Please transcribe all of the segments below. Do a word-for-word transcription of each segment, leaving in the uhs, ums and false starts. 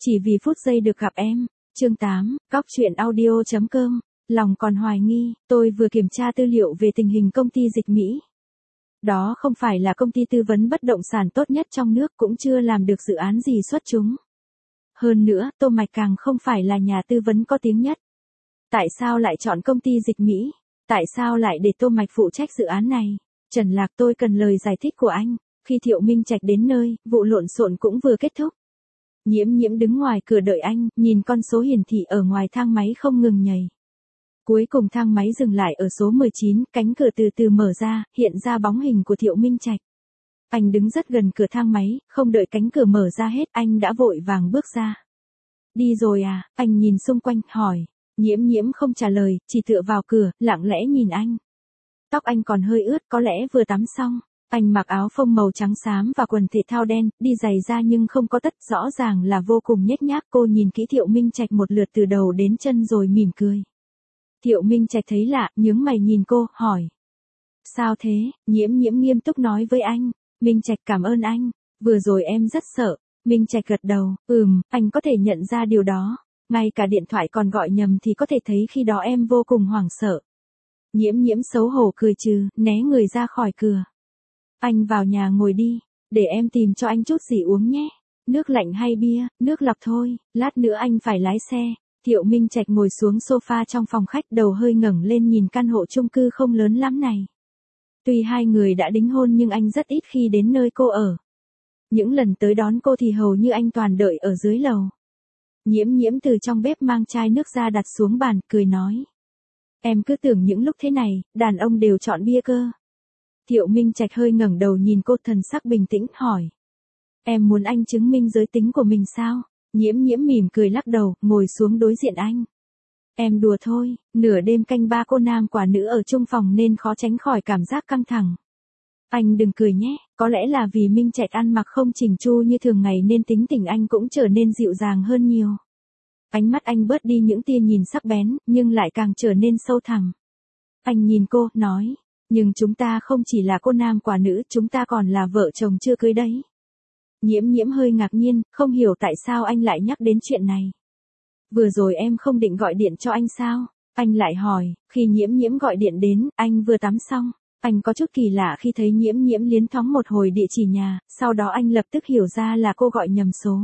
chỉ vì phút giây được gặp em. Chương tám, Cóc truyện audio chấm com, lòng còn hoài nghi, tôi vừa kiểm tra tư liệu về tình hình công ty dịch Mỹ. Đó không phải là công ty tư vấn bất động sản tốt nhất trong nước, cũng chưa làm được dự án gì xuất chúng. Hơn nữa, Tô Mạch càng không phải là nhà tư vấn có tiếng nhất. Tại sao lại chọn công ty dịch Mỹ? Tại sao lại để Tô Mạch phụ trách dự án này? Trần Lạc, tôi cần lời giải thích của anh. Khi Thiệu Minh Trạch đến nơi, vụ lộn xộn cũng vừa kết thúc. Nhiễm Nhiễm đứng ngoài cửa đợi anh, nhìn con số hiển thị ở ngoài thang máy không ngừng nhảy. Cuối cùng thang máy dừng lại ở số mười chín, cánh cửa từ từ mở ra, hiện ra bóng hình của Thiệu Minh Trạch. Anh đứng rất gần cửa thang máy, không đợi cánh cửa mở ra hết, anh đã vội vàng bước ra. Đi rồi à? Anh nhìn xung quanh, hỏi. Nhiễm Nhiễm không trả lời, chỉ tựa vào cửa, lặng lẽ nhìn anh. Tóc anh còn hơi ướt, có lẽ vừa tắm xong. Anh mặc áo phông màu trắng xám và quần thể thao đen, đi giày da nhưng không có tất, rõ ràng là vô cùng nhếch nhác. Cô nhìn kỹ Thiệu Minh Trạch một lượt từ đầu đến chân rồi mỉm cười. Thiệu Minh Trạch thấy lạ, nhướng mày nhìn cô, hỏi. Sao thế? Nhiễm Nhiễm nghiêm túc nói với anh. Minh Trạch, cảm ơn anh. Vừa rồi em rất sợ. Minh Trạch gật đầu, ừm, anh có thể nhận ra điều đó. Ngay cả điện thoại còn gọi nhầm thì có thể thấy khi đó em vô cùng hoảng sợ. Nhiễm Nhiễm xấu hổ cười trừ, né người ra khỏi cửa. Anh vào nhà ngồi đi, để em tìm cho anh chút gì uống nhé. Nước lạnh hay bia? Nước lọc thôi, lát nữa anh phải lái xe. Thiệu Minh Trạch ngồi xuống sofa trong phòng khách, đầu hơi ngẩng lên nhìn căn hộ chung cư không lớn lắm này. Tuy hai người đã đính hôn nhưng anh rất ít khi đến nơi cô ở. Những lần tới đón cô thì hầu như anh toàn đợi ở dưới lầu. Nhiễm Nhiễm từ trong bếp mang chai nước ra đặt xuống bàn, cười nói. Em cứ tưởng những lúc thế này, đàn ông đều chọn bia cơ. Thiệu Minh Trạch hơi ngẩng đầu nhìn cô, thần sắc bình tĩnh, hỏi. Em muốn anh chứng minh giới tính của mình sao? Nhiễm Nhiễm mỉm cười lắc đầu, ngồi xuống đối diện anh. Em đùa thôi, nửa đêm canh ba cô nam quả nữ ở chung phòng nên khó tránh khỏi cảm giác căng thẳng. Anh đừng cười nhé, có lẽ là vì Minh Trạch ăn mặc không chỉnh chu như thường ngày nên tính tình anh cũng trở nên dịu dàng hơn nhiều. Ánh mắt anh bớt đi những tia nhìn sắc bén, nhưng lại càng trở nên sâu thẳm. Anh nhìn cô, nói. Nhưng chúng ta không chỉ là cô nam quả nữ, chúng ta còn là vợ chồng chưa cưới đấy. Nhiễm Nhiễm hơi ngạc nhiên, không hiểu tại sao anh lại nhắc đến chuyện này. Vừa rồi em không định gọi điện cho anh sao? Anh lại hỏi, khi Nhiễm Nhiễm gọi điện đến, anh vừa tắm xong. Anh có chút kỳ lạ khi thấy Nhiễm Nhiễm liến thoáng một hồi địa chỉ nhà, sau đó anh lập tức hiểu ra là cô gọi nhầm số.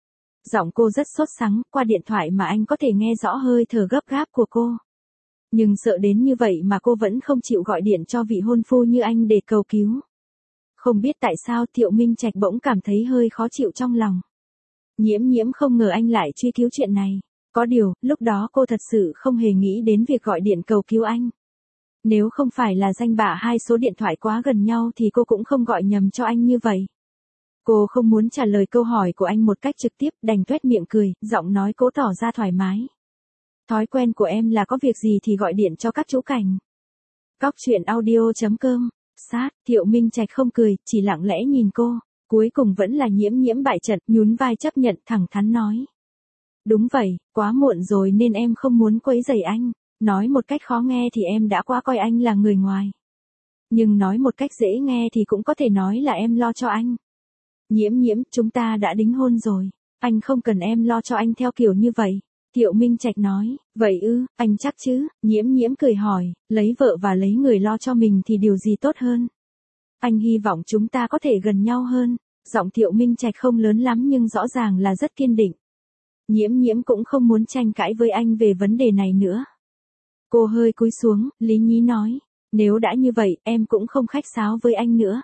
Giọng cô rất sốt sắng, qua điện thoại mà anh có thể nghe rõ hơi thở gấp gáp của cô. Nhưng sợ đến như vậy mà cô vẫn không chịu gọi điện cho vị hôn phu như anh để cầu cứu. Không biết tại sao Thiệu Minh Trạch bỗng cảm thấy hơi khó chịu trong lòng. Nhiễm Nhiễm không ngờ anh lại truy cứu chuyện này. Có điều, lúc đó cô thật sự không hề nghĩ đến việc gọi điện cầu cứu anh. Nếu không phải là danh bạ hai số điện thoại quá gần nhau thì cô cũng không gọi nhầm cho anh như vậy. Cô không muốn trả lời câu hỏi của anh một cách trực tiếp, đành tuét miệng cười, giọng nói cố tỏ ra thoải mái. Thói quen của em là có việc gì thì gọi điện cho các chú cảnh. Cóc truyện audio chấm com, sát, Thiệu Minh Trạch không cười, chỉ lặng lẽ nhìn cô. Cuối cùng vẫn là Nhiễm Nhiễm bại trận, nhún vai chấp nhận, thẳng thắn nói. Đúng vậy, quá muộn rồi nên em không muốn quấy rầy anh. Nói một cách khó nghe thì em đã quá coi anh là người ngoài. Nhưng nói một cách dễ nghe thì cũng có thể nói là em lo cho anh. Nhiễm Nhiễm, chúng ta đã đính hôn rồi. Anh không cần em lo cho anh theo kiểu như vậy. Thiệu Minh Trạch nói, vậy ư, anh chắc chứ? Nhiễm Nhiễm cười hỏi, lấy vợ và lấy người lo cho mình thì điều gì tốt hơn? Anh hy vọng chúng ta có thể gần nhau hơn. Giọng Thiệu Minh Trạch không lớn lắm nhưng rõ ràng là rất kiên định. Nhiễm Nhiễm cũng không muốn tranh cãi với anh về vấn đề này nữa. Cô hơi cúi xuống, lý nhí nói, nếu đã như vậy, em cũng không khách sáo với anh nữa.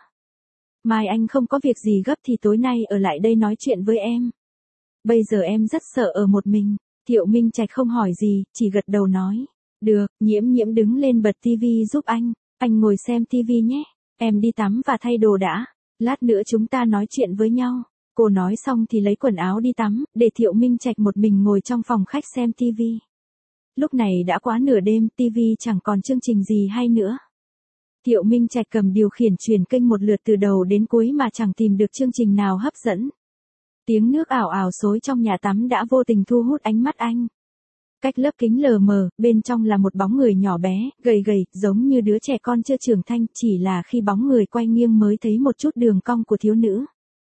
Mai anh không có việc gì gấp thì tối nay ở lại đây nói chuyện với em. Bây giờ em rất sợ ở một mình. Thiệu Minh Trạch không hỏi gì, chỉ gật đầu nói. Được, Nhiễm Nhiễm đứng lên bật tivi giúp anh. Anh ngồi xem tivi nhé. Em đi tắm và thay đồ đã. Lát nữa chúng ta nói chuyện với nhau. Cô nói xong thì lấy quần áo đi tắm, để Thiệu Minh Trạch một mình ngồi trong phòng khách xem tivi. Lúc này đã quá nửa đêm, tivi chẳng còn chương trình gì hay nữa. Thiệu Minh Trạch cầm điều khiển chuyển kênh một lượt từ đầu đến cuối mà chẳng tìm được chương trình nào hấp dẫn. Tiếng nước ảo ảo xối trong nhà tắm đã vô tình thu hút ánh mắt anh. Cách lớp kính lờ mờ, bên trong là một bóng người nhỏ bé, gầy gầy, giống như đứa trẻ con chưa trưởng thành, chỉ là khi bóng người quay nghiêng mới thấy một chút đường cong của thiếu nữ.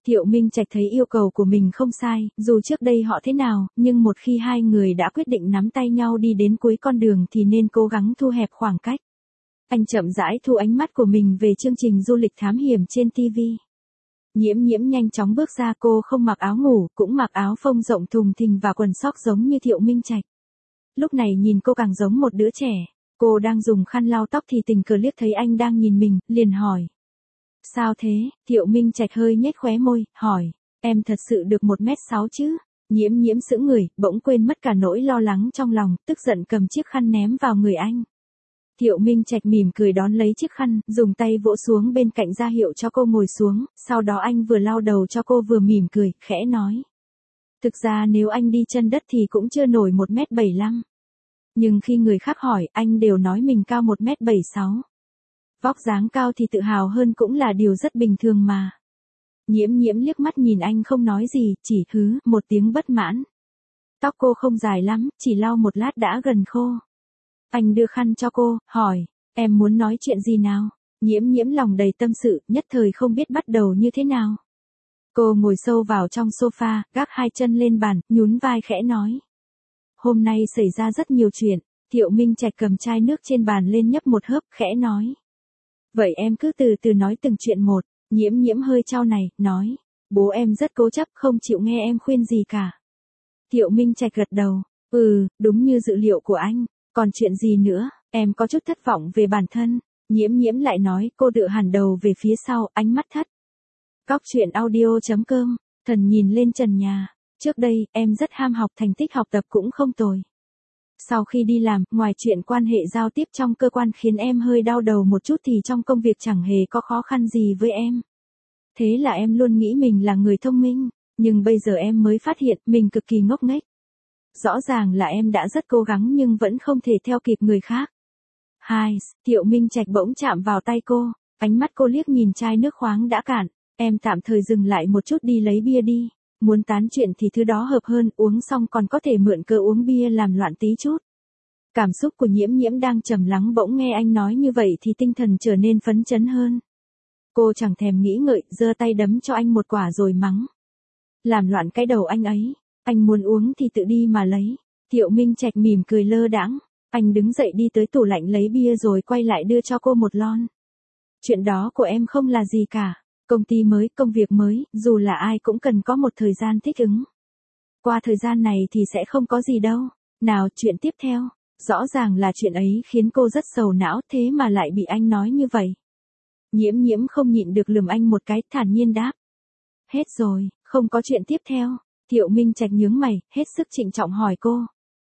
Thiệu Minh Trạch thấy yêu cầu của mình không sai, dù trước đây họ thế nào, nhưng một khi hai người đã quyết định nắm tay nhau đi đến cuối con đường thì nên cố gắng thu hẹp khoảng cách. Anh chậm rãi thu ánh mắt của mình về chương trình du lịch thám hiểm trên ti vi. Nhiễm Nhiễm nhanh chóng bước ra, cô không mặc áo ngủ, cũng mặc áo phông rộng thùng thình và quần sóc giống như Thiệu Minh Trạch. Lúc này nhìn cô càng giống một đứa trẻ. Cô đang dùng khăn lau tóc thì tình cờ liếc thấy anh đang nhìn mình, liền hỏi. Sao thế? Thiệu Minh Trạch hơi nhếch khóe môi, hỏi. Em thật sự được một mét sáu chứ? Nhiễm Nhiễm sững người, bỗng quên mất cả nỗi lo lắng trong lòng, tức giận cầm chiếc khăn ném vào người anh. Thiệu Minh Trạch mỉm cười đón lấy chiếc khăn, dùng tay vỗ xuống bên cạnh ra hiệu cho cô ngồi xuống, sau đó anh vừa lau đầu cho cô vừa mỉm cười, khẽ nói. Thực ra nếu anh đi chân đất thì cũng chưa nổi một mét bảy lăm. Nhưng khi người khác hỏi, anh đều nói mình cao một mét bảy sáu. Vóc dáng cao thì tự hào hơn cũng là điều rất bình thường mà. Nhiễm Nhiễm liếc mắt nhìn anh không nói gì, chỉ hứ một tiếng bất mãn. Tóc cô không dài lắm, chỉ lau một lát đã gần khô. Anh đưa khăn cho cô, hỏi, em muốn nói chuyện gì nào? Nhiễm Nhiễm lòng đầy tâm sự, nhất thời không biết bắt đầu như thế nào. Cô ngồi sâu vào trong sofa, gác hai chân lên bàn, nhún vai khẽ nói. Hôm nay xảy ra rất nhiều chuyện. Thiệu Minh Trạch cầm chai nước trên bàn lên nhấp một hớp, khẽ nói. Vậy em cứ từ từ nói từng chuyện một. Nhiễm Nhiễm hơi chau này, nói. Bố em rất cố chấp, không chịu nghe em khuyên gì cả. Thiệu Minh Trạch gật đầu. Ừ, đúng như dự liệu của anh. Còn chuyện gì nữa, em có chút thất vọng về bản thân. Nhiễm Nhiễm lại nói, cô tựa hẳn đầu về phía sau, ánh mắt thất. Cóc truyện audio chấm com, thần nhìn lên trần nhà. Trước đây, em rất ham học, thành tích học tập cũng không tồi. Sau khi đi làm, ngoài chuyện quan hệ giao tiếp trong cơ quan khiến em hơi đau đầu một chút thì trong công việc chẳng hề có khó khăn gì với em. Thế là em luôn nghĩ mình là người thông minh, nhưng bây giờ em mới phát hiện mình cực kỳ ngốc nghếch. Rõ ràng là em đã rất cố gắng nhưng vẫn không thể theo kịp người khác. Hai, Thiệu Minh Trạch bỗng chạm vào tay cô, ánh mắt cô liếc nhìn chai nước khoáng đã cạn. Em tạm thời dừng lại một chút đi lấy bia đi. Muốn tán chuyện thì thứ đó hợp hơn, uống xong còn có thể mượn cơ uống bia làm loạn tí chút. Cảm xúc của Nhiễm Nhiễm đang trầm lắng bỗng nghe anh nói như vậy thì tinh thần trở nên phấn chấn hơn. Cô chẳng thèm nghĩ ngợi, giơ tay đấm cho anh một quả rồi mắng. Làm loạn cái đầu anh ấy, anh muốn uống thì tự đi mà lấy. Thiệu Minh Trạch mỉm cười lơ đãng, anh đứng dậy đi tới tủ lạnh lấy bia rồi quay lại đưa cho cô một lon. Chuyện đó của em không là gì cả. Công ty mới, công việc mới, dù là ai cũng cần có một thời gian thích ứng. Qua thời gian này thì sẽ không có gì đâu. Nào, chuyện tiếp theo. Rõ ràng là chuyện ấy khiến cô rất sầu não, thế mà lại bị anh nói như vậy. Nhiễm Nhiễm không nhịn được lườm anh một cái, thản nhiên đáp. Hết rồi, không có chuyện tiếp theo. Thiệu Minh Trạch nhướng mày, hết sức trịnh trọng hỏi cô.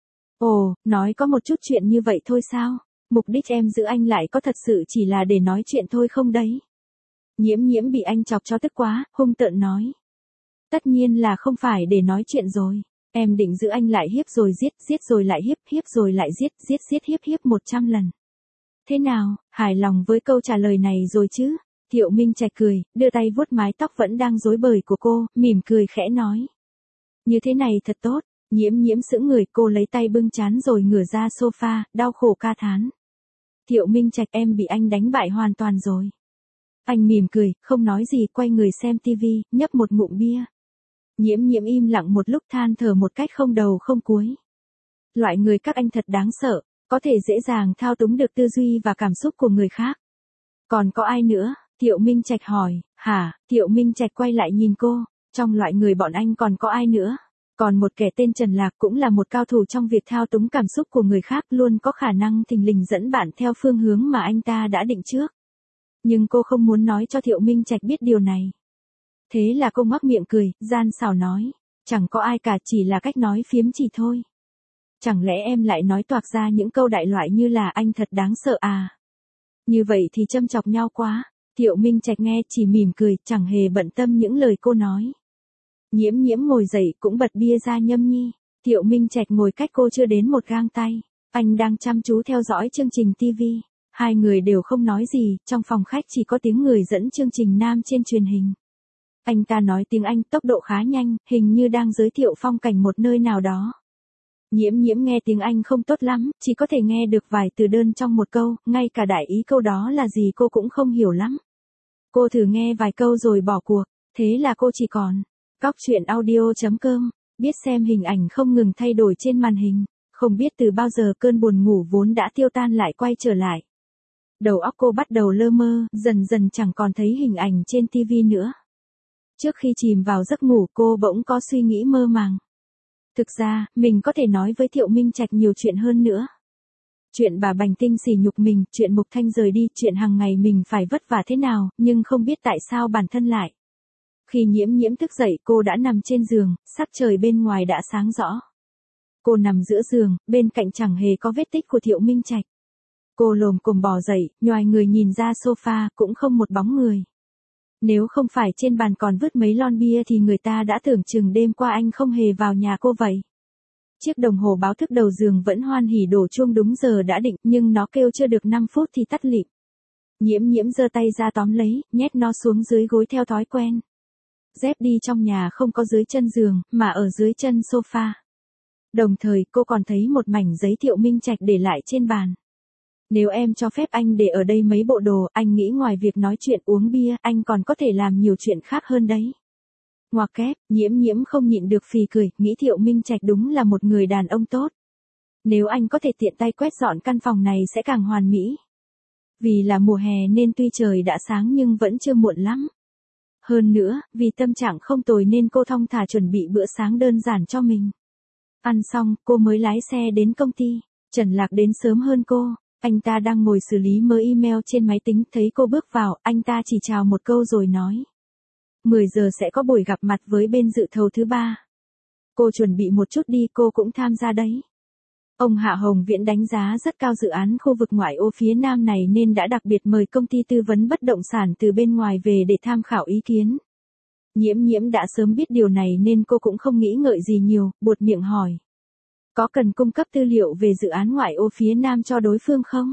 Ồ, nói có một chút chuyện như vậy thôi sao? Mục đích em giữ anh lại có thật sự chỉ là để nói chuyện thôi không đấy? Nhiễm Nhiễm bị anh chọc cho tức quá, hung tợn nói. Tất nhiên là không phải để nói chuyện rồi. Em định giữ anh lại hiếp rồi giết, giết rồi lại hiếp, hiếp rồi lại giết, giết giết hiếp hiếp một trăm lần. Thế nào, hài lòng với câu trả lời này rồi chứ? Thiệu Minh Trạch cười, đưa tay vuốt mái tóc vẫn đang rối bời của cô, mỉm cười khẽ nói. Như thế này thật tốt. Nhiễm Nhiễm sững người, cô lấy tay bưng trán rồi ngửa ra sofa, đau khổ ca thán. Thiệu Minh Trạch, em bị anh đánh bại hoàn toàn rồi. Anh mỉm cười, không nói gì, quay người xem tivi, nhấp một ngụm bia. Nhiễm Nhiễm im lặng một lúc, than thở một cách không đầu không cuối. Loại người các anh thật đáng sợ, có thể dễ dàng thao túng được tư duy và cảm xúc của người khác. Còn có ai nữa? Thiệu Minh Trạch hỏi. Hả? Thiệu Minh Trạch quay lại nhìn cô. Trong loại người bọn anh còn có ai nữa? Còn một kẻ tên Trần Lạc cũng là một cao thủ trong việc thao túng cảm xúc của người khác, luôn có khả năng thình lình dẫn bạn theo phương hướng mà anh ta đã định trước. Nhưng cô không muốn nói cho Thiệu Minh Trạch biết điều này. Thế là cô ngoác miệng cười, gian xảo nói. Chẳng có ai cả, chỉ là cách nói phiếm chỉ thôi. Chẳng lẽ em lại nói toạc ra những câu đại loại như là anh thật đáng sợ à? Như vậy thì châm chọc nhau quá. Thiệu Minh Trạch nghe chỉ mỉm cười, chẳng hề bận tâm những lời cô nói. Nhiễm Nhiễm ngồi dậy cũng bật bia ra nhâm nhi. Thiệu Minh Trạch ngồi cách cô chưa đến một gang tay. Anh đang chăm chú theo dõi chương trình tivi. Hai người đều không nói gì, trong phòng khách chỉ có tiếng người dẫn chương trình nam trên truyền hình. Anh ta nói tiếng Anh tốc độ khá nhanh, hình như đang giới thiệu phong cảnh một nơi nào đó. Nhiễm Nhiễm nghe tiếng Anh không tốt lắm, chỉ có thể nghe được vài từ đơn trong một câu, ngay cả đại ý câu đó là gì cô cũng không hiểu lắm. Cô thử nghe vài câu rồi bỏ cuộc. Thế là cô chỉ còn cóc truyện audio chấm com, biết xem hình ảnh không ngừng thay đổi trên màn hình, không biết từ bao giờ cơn buồn ngủ vốn đã tiêu tan lại quay trở lại. Đầu óc cô bắt đầu lơ mơ, dần dần chẳng còn thấy hình ảnh trên tivi nữa. Trước khi chìm vào giấc ngủ cô bỗng có suy nghĩ mơ màng. Thực ra, mình có thể nói với Thiệu Minh Trạch nhiều chuyện hơn nữa. Chuyện bà Bành Tinh sỉ nhục mình, chuyện Mục Thanh rời đi, chuyện hàng ngày mình phải vất vả thế nào, nhưng không biết tại sao bản thân lại. Khi Nhiễm Nhiễm thức dậy cô đã nằm trên giường, sắc trời bên ngoài đã sáng rõ. Cô nằm giữa giường, bên cạnh chẳng hề có vết tích của Thiệu Minh Trạch. Cô lồm cồm bò dậy, nhoài người nhìn ra sofa, cũng không một bóng người. Nếu không phải trên bàn còn vứt mấy lon bia thì người ta đã tưởng chừng đêm qua anh không hề vào nhà cô vậy. Chiếc đồng hồ báo thức đầu giường vẫn hoan hỉ đổ chuông đúng giờ đã định, nhưng nó kêu chưa được năm phút thì tắt lịm. Nhiễm Nhiễm giơ tay ra tóm lấy, nhét nó xuống dưới gối theo thói quen. Dép đi trong nhà không có dưới chân giường, mà ở dưới chân sofa. Đồng thời cô còn thấy một mảnh giấy Thiệu Minh Trạch để lại trên bàn. Nếu em cho phép anh để ở đây mấy bộ đồ, anh nghĩ ngoài việc nói chuyện uống bia, anh còn có thể làm nhiều chuyện khác hơn đấy. Ngoặc kép, Nhiễm Nhiễm không nhịn được phì cười, nghĩ Thiệu Minh Trạch đúng là một người đàn ông tốt. Nếu anh có thể tiện tay quét dọn căn phòng này sẽ càng hoàn mỹ. Vì là mùa hè nên tuy trời đã sáng nhưng vẫn chưa muộn lắm. Hơn nữa, vì tâm trạng không tồi nên cô thong thả chuẩn bị bữa sáng đơn giản cho mình. Ăn xong, cô mới lái xe đến công ty. Trần Lạc đến sớm hơn cô. Anh ta đang ngồi xử lý mớ email trên máy tính, thấy cô bước vào, anh ta chỉ chào một câu rồi nói. mười giờ sẽ có buổi gặp mặt với bên dự thầu thứ ba. Cô chuẩn bị một chút đi, cô cũng tham gia đấy. Ông Hạ Hồng Viễn đánh giá rất cao dự án khu vực ngoại ô phía Nam này nên đã đặc biệt mời công ty tư vấn bất động sản từ bên ngoài về để tham khảo ý kiến. Nhiễm Nhiễm đã sớm biết điều này nên cô cũng không nghĩ ngợi gì nhiều, buột miệng hỏi. Có cần cung cấp tư liệu về dự án ngoại ô phía Nam cho đối phương không?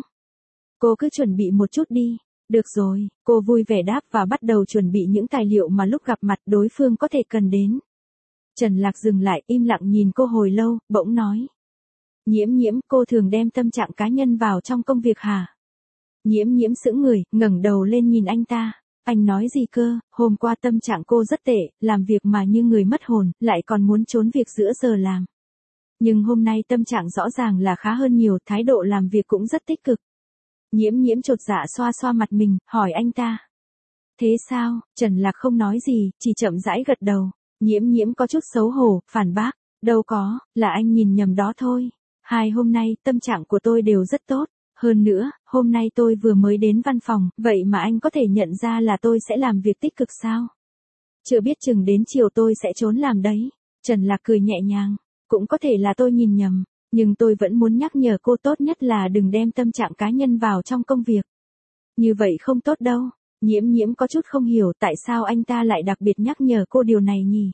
Cô cứ chuẩn bị một chút đi. Được rồi, cô vui vẻ đáp và bắt đầu chuẩn bị những tài liệu mà lúc gặp mặt đối phương có thể cần đến. Trần Lạc dừng lại im lặng nhìn cô hồi lâu, bỗng nói. Nhiễm Nhiễm, cô thường đem tâm trạng cá nhân vào trong công việc hả? Nhiễm Nhiễm sững người, ngẩng đầu lên nhìn anh ta. Anh nói gì cơ, hôm qua tâm trạng cô rất tệ, làm việc mà như người mất hồn, lại còn muốn trốn việc giữa giờ làm. Nhưng hôm nay tâm trạng rõ ràng là khá hơn nhiều, thái độ làm việc cũng rất tích cực. Nhiễm Nhiễm chột dạ xoa xoa mặt mình, hỏi anh ta. Thế sao? Trần Lạc không nói gì, chỉ chậm rãi gật đầu. Nhiễm Nhiễm có chút xấu hổ, phản bác. Đâu có, là anh nhìn nhầm đó thôi. Hai hôm nay, tâm trạng của tôi đều rất tốt. Hơn nữa, hôm nay tôi vừa mới đến văn phòng, vậy mà anh có thể nhận ra là tôi sẽ làm việc tích cực sao? Chưa biết chừng đến chiều tôi sẽ trốn làm đấy. Trần Lạc cười nhẹ nhàng. Cũng có thể là tôi nhìn nhầm, nhưng tôi vẫn muốn nhắc nhở cô tốt nhất là đừng đem tâm trạng cá nhân vào trong công việc. Như vậy không tốt đâu. Nhiễm Nhiễm có chút không hiểu tại sao anh ta lại đặc biệt nhắc nhở cô điều này nhỉ.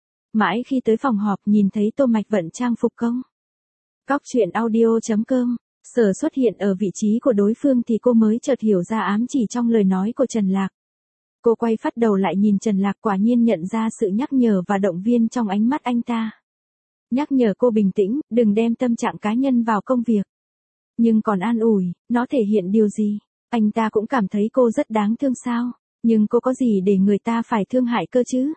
Mãi khi tới phòng họp nhìn thấy Tô Mạch vận trang phục công. Cóc truyện audio chấm com, Sở xuất hiện ở vị trí của đối phương thì cô mới chợt hiểu ra ám chỉ trong lời nói của Trần Lạc. Cô quay phát đầu lại nhìn Trần Lạc, quả nhiên nhận ra sự nhắc nhở và động viên trong ánh mắt anh ta. Nhắc nhở cô bình tĩnh, đừng đem tâm trạng cá nhân vào công việc. Nhưng còn an ủi, nó thể hiện điều gì? Anh ta cũng cảm thấy cô rất đáng thương sao? Nhưng cô có gì để người ta phải thương hại cơ chứ?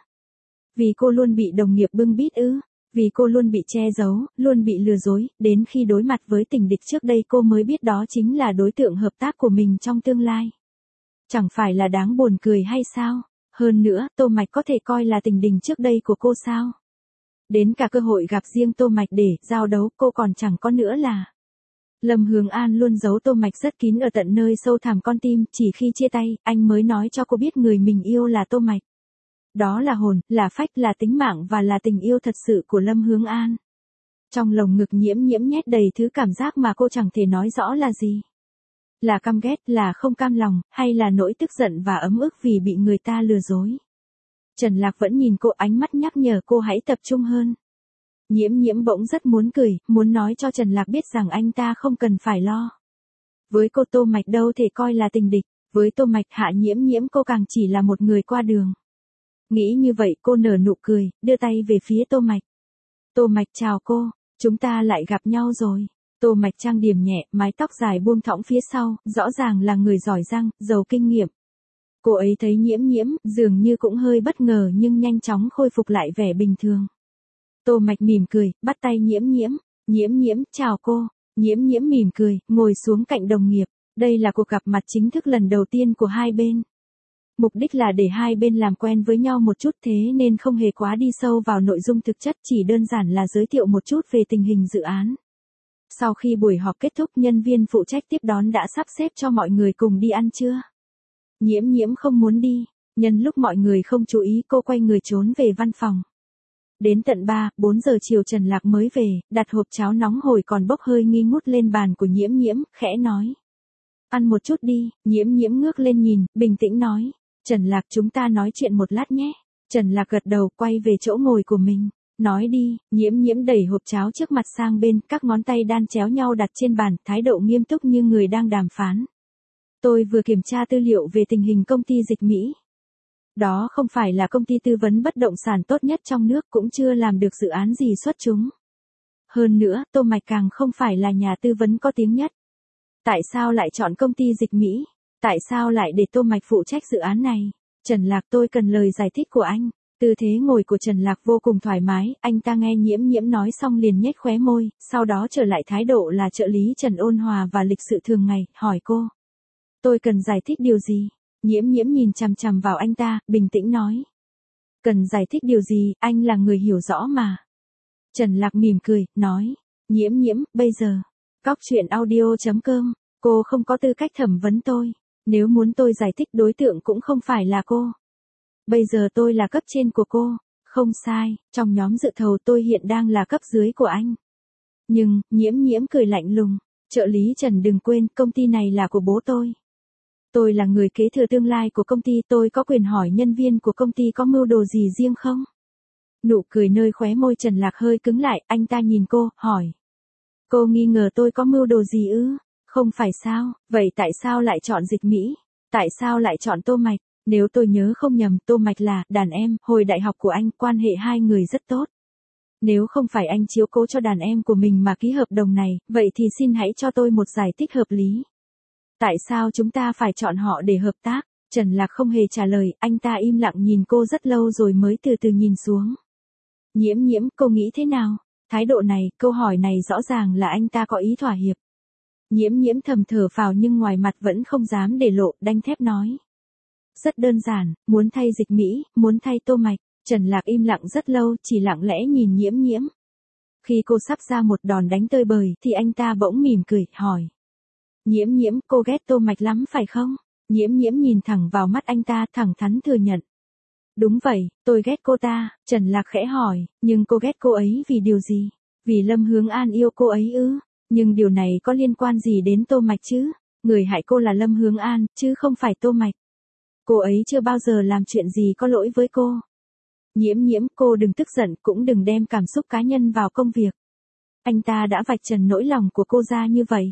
Vì cô luôn bị đồng nghiệp bưng bít ư? Vì cô luôn bị che giấu, luôn bị lừa dối, đến khi đối mặt với tình địch trước đây cô mới biết đó chính là đối tượng hợp tác của mình trong tương lai. Chẳng phải là đáng buồn cười hay sao? Hơn nữa, Tô Mạch có thể coi là tình đình trước đây của cô sao? Đến cả cơ hội gặp riêng Tô Mạch để giao đấu cô còn chẳng có nữa là. Lâm Hướng An luôn giấu Tô Mạch rất kín ở tận nơi sâu thẳm con tim, chỉ khi chia tay, anh mới nói cho cô biết người mình yêu là Tô Mạch. Đó là hồn, là phách, là tính mạng và là tình yêu thật sự của Lâm Hướng An. Trong lồng ngực Nhiễm Nhiễm nhét đầy thứ cảm giác mà cô chẳng thể nói rõ là gì. Là căm ghét, là không cam lòng, hay là nỗi tức giận và ấm ức vì bị người ta lừa dối. Trần Lạc vẫn nhìn cô, ánh mắt nhắc nhở cô hãy tập trung hơn. Nhiễm Nhiễm bỗng rất muốn cười, muốn nói cho Trần Lạc biết rằng anh ta không cần phải lo. Với cô Tô Mạch đâu thể coi là tình địch, với Tô Mạch Hạ Nhiễm Nhiễm cô càng chỉ là một người qua đường. Nghĩ như vậy cô nở nụ cười, đưa tay về phía Tô Mạch. Tô Mạch chào cô, chúng ta lại gặp nhau rồi. Tô Mạch trang điểm nhẹ, mái tóc dài buông thõng phía sau, rõ ràng là người giỏi giang, giàu kinh nghiệm. Cô ấy thấy Nhiễm Nhiễm, dường như cũng hơi bất ngờ nhưng nhanh chóng khôi phục lại vẻ bình thường. Tô Mạch mỉm cười, bắt tay Nhiễm Nhiễm. Nhiễm Nhiễm, chào cô. Nhiễm Nhiễm mỉm cười, ngồi xuống cạnh đồng nghiệp. Đây là cuộc gặp mặt chính thức lần đầu tiên của hai bên. Mục đích là để hai bên làm quen với nhau một chút, thế nên không hề quá đi sâu vào nội dung thực chất, chỉ đơn giản là giới thiệu một chút về tình hình dự án. Sau khi buổi họp kết thúc, nhân viên phụ trách tiếp đón đã sắp xếp cho mọi người cùng đi ăn trưa. Nhiễm Nhiễm không muốn đi, nhân lúc mọi người không chú ý cô quay người trốn về văn phòng. Đến tận ba, bốn giờ chiều Trần Lạc mới về, đặt hộp cháo nóng hổi còn bốc hơi nghi ngút lên bàn của Nhiễm Nhiễm, khẽ nói. Ăn một chút đi. Nhiễm Nhiễm ngước lên nhìn, bình tĩnh nói. Trần Lạc, chúng ta nói chuyện một lát nhé. Trần Lạc gật đầu, quay về chỗ ngồi của mình. Nói đi. Nhiễm Nhiễm đẩy hộp cháo trước mặt sang bên, các ngón tay đan chéo nhau đặt trên bàn, thái độ nghiêm túc như người đang đàm phán. Tôi vừa kiểm tra tư liệu về tình hình công ty Dịch Mỹ. Đó không phải là công ty tư vấn bất động sản tốt nhất trong nước, cũng chưa làm được dự án gì xuất chúng. Hơn nữa, Tô Mạch càng không phải là nhà tư vấn có tiếng nhất. Tại sao lại chọn công ty Dịch Mỹ? Tại sao lại để Tô Mạch phụ trách dự án này? Trần Lạc, tôi cần lời giải thích của anh. Tư thế ngồi của Trần Lạc vô cùng thoải mái, anh ta nghe Nhiễm Nhiễm nói xong liền nhếch khóe môi, sau đó trở lại thái độ là trợ lý Trần ôn hòa và lịch sự thường ngày, hỏi cô. Tôi cần giải thích điều gì? Nhiễm Nhiễm nhìn chằm chằm vào anh ta, bình tĩnh nói. Cần giải thích điều gì, anh là người hiểu rõ mà. Trần Lạc mỉm cười, nói. Nhiễm Nhiễm, bây giờ. Cóc truyện audio chấm com, cô không có tư cách thẩm vấn tôi. Nếu muốn tôi giải thích đối tượng cũng không phải là cô. Bây giờ tôi là cấp trên của cô. Không sai, trong nhóm dự thầu tôi hiện đang là cấp dưới của anh. Nhưng, Nhiễm Nhiễm cười lạnh lùng. Trợ lý Trần đừng quên, công ty này là của bố tôi. Tôi là người kế thừa tương lai của công ty, tôi có quyền hỏi nhân viên của công ty có mưu đồ gì riêng không? Nụ cười nơi khóe môi Trần Lạc hơi cứng lại, anh ta nhìn cô, hỏi. Cô nghi ngờ tôi có mưu đồ gì ư? Không phải sao, vậy tại sao lại chọn Dịch Mỹ? Tại sao lại chọn Tô Mạch? Nếu tôi nhớ không nhầm, Tô Mạch là đàn em, hồi đại học của anh, quan hệ hai người rất tốt. Nếu không phải anh chiếu cố cho đàn em của mình mà ký hợp đồng này, vậy thì xin hãy cho tôi một giải thích hợp lý. Tại sao chúng ta phải chọn họ để hợp tác? Trần Lạc không hề trả lời, anh ta im lặng nhìn cô rất lâu rồi mới từ từ nhìn xuống. Nhiễm Nhiễm, cô nghĩ thế nào? Thái độ này, câu hỏi này rõ ràng là anh ta có ý thỏa hiệp. Nhiễm Nhiễm thầm thở phào nhưng ngoài mặt vẫn không dám để lộ, đanh thép nói. Rất đơn giản, muốn thay Dịch Mỹ, muốn thay Tô Mạch. Trần Lạc im lặng rất lâu, chỉ lặng lẽ nhìn Nhiễm Nhiễm. Khi cô sắp ra một đòn đánh tơi bời, thì anh ta bỗng mỉm cười, hỏi. Nhiễm Nhiễm, cô ghét Tô Mạch lắm phải không? Nhiễm Nhiễm nhìn thẳng vào mắt anh ta, thẳng thắn thừa nhận. Đúng vậy, tôi ghét cô ta. Trần Lạc khẽ hỏi, nhưng cô ghét cô ấy vì điều gì? Vì Lâm Hướng An yêu cô ấy ư? Nhưng điều này có liên quan gì đến Tô Mạch chứ? Người hại cô là Lâm Hướng An, chứ không phải Tô Mạch. Cô ấy chưa bao giờ làm chuyện gì có lỗi với cô. Nhiễm Nhiễm, cô đừng tức giận, cũng đừng đem cảm xúc cá nhân vào công việc. Anh ta đã vạch trần nỗi lòng của cô ra như vậy.